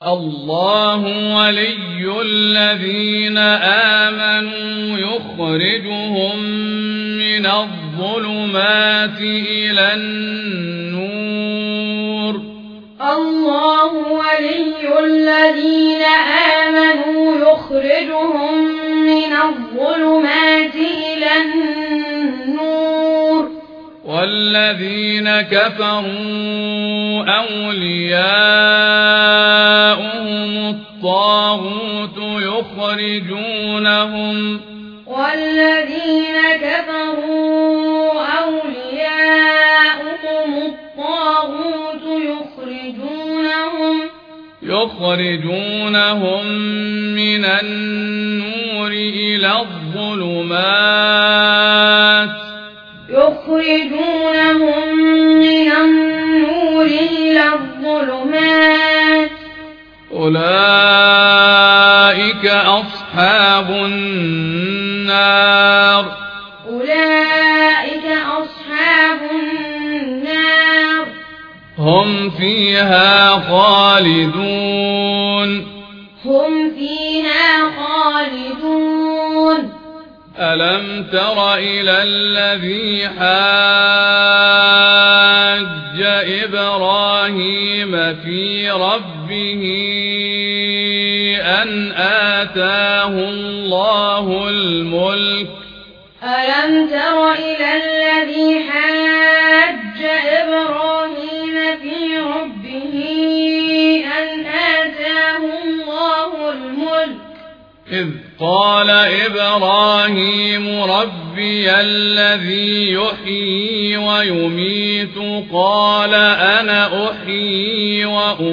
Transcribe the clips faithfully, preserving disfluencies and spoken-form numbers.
الله ولي الذين آمنوا يخرجهم من الظلمات إلى النور. الله ولي الذين آمنوا يخرجهم من الظلمات إلى النور. والذين كفروا أولياؤهم الطاغوت يخرجونهم والذين كفروا أولياؤهم الطاغوت يخرجونهم يخرجونهم من النور إلى الظلمات يخرجونهم من النور إلى الظلمات. أولئك أصحاب النار أولئك أصحاب النار هم فيها خالدون هم فيها خالدون. ألم تر إلى الذي حاج إبراهيم في ربه أن آتاه الله الملك ألم تر إلى الذي حاج إبراهيم في ربه أن آتاه الله الملك إذ قال إبراهيم ربي الذي يحيي ويميت قال أنا أحيي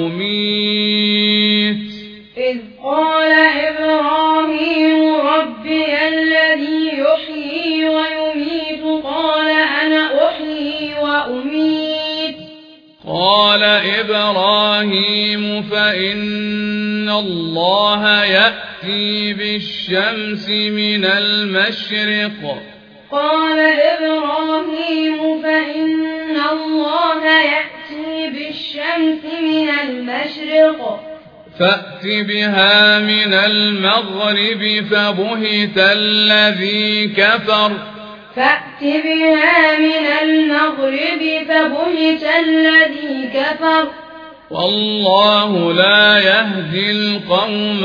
وأميت إذ قال إبراهيم ربي الذي يحيي ويميت قال أنا أحيي وأميت قال إبراهيم فإن الله يأتي بالشمس من المشرق قال إبراهيم فإن الله يأتي بالشمس من المشرق فأت بها من المغرب فبهت الذي كفر فأت بها من المغرب فبهت الذي كفر والله لا يهدي القوم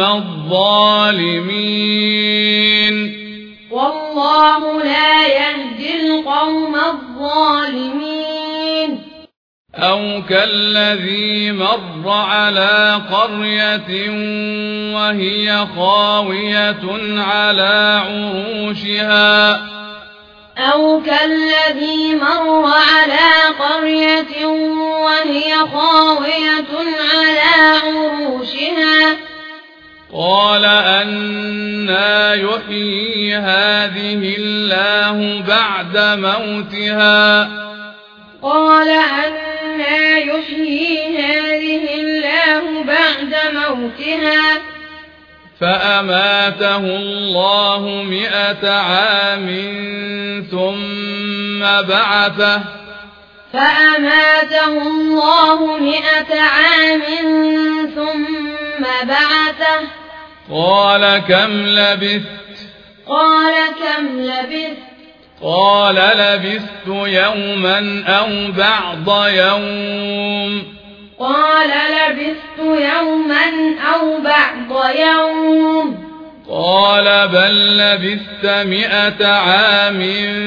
الظالمين والله لا يهدي القوم الظالمين. أو كالذي مر على قرية وهي خاوية على عروشها أو كالذي مر على قرية وهي خاوية على عروشها قال أنى يحيي هذه الله بعد موتها قال أنى يحيي هذه الله بعد موتها فأماته الله مئة عام ثم بعثه فأماته الله مئة عام ثم بعثه قال كم لبثت قال كم لبثت قال لبثت يوما أو بعض يوم قال لبثت يوما أو بعض يوم قال بل لبثت مئة عام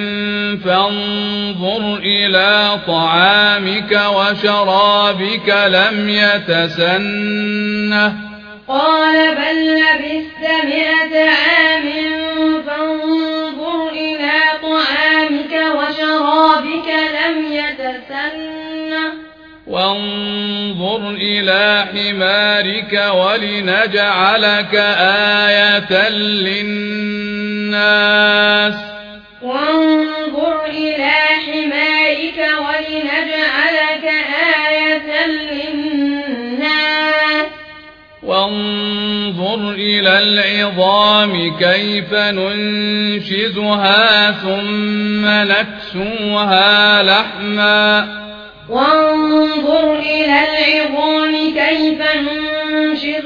فانظر إلى طعامك وشرابك لم يتسنه قال بل لبثت مئة عام فانظر إلى طعامك وشرابك لم يتسنه وانظر إلى حمارك ولنجعلك آية للناس وانظر إلى حمارك ولنجعلك آية للناس وانظر إلى العظام كيف ننشزها ثم نكسوها لحما وانظر إلى العظام كيف ننشزها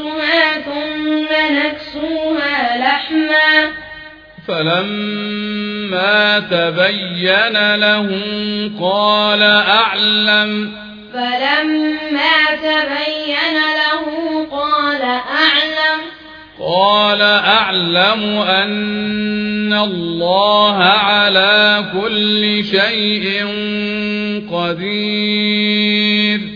فلما تبين له قال أعلم فلما تبين له قال أعلم قال أعلم أن الله على كل شيء قدير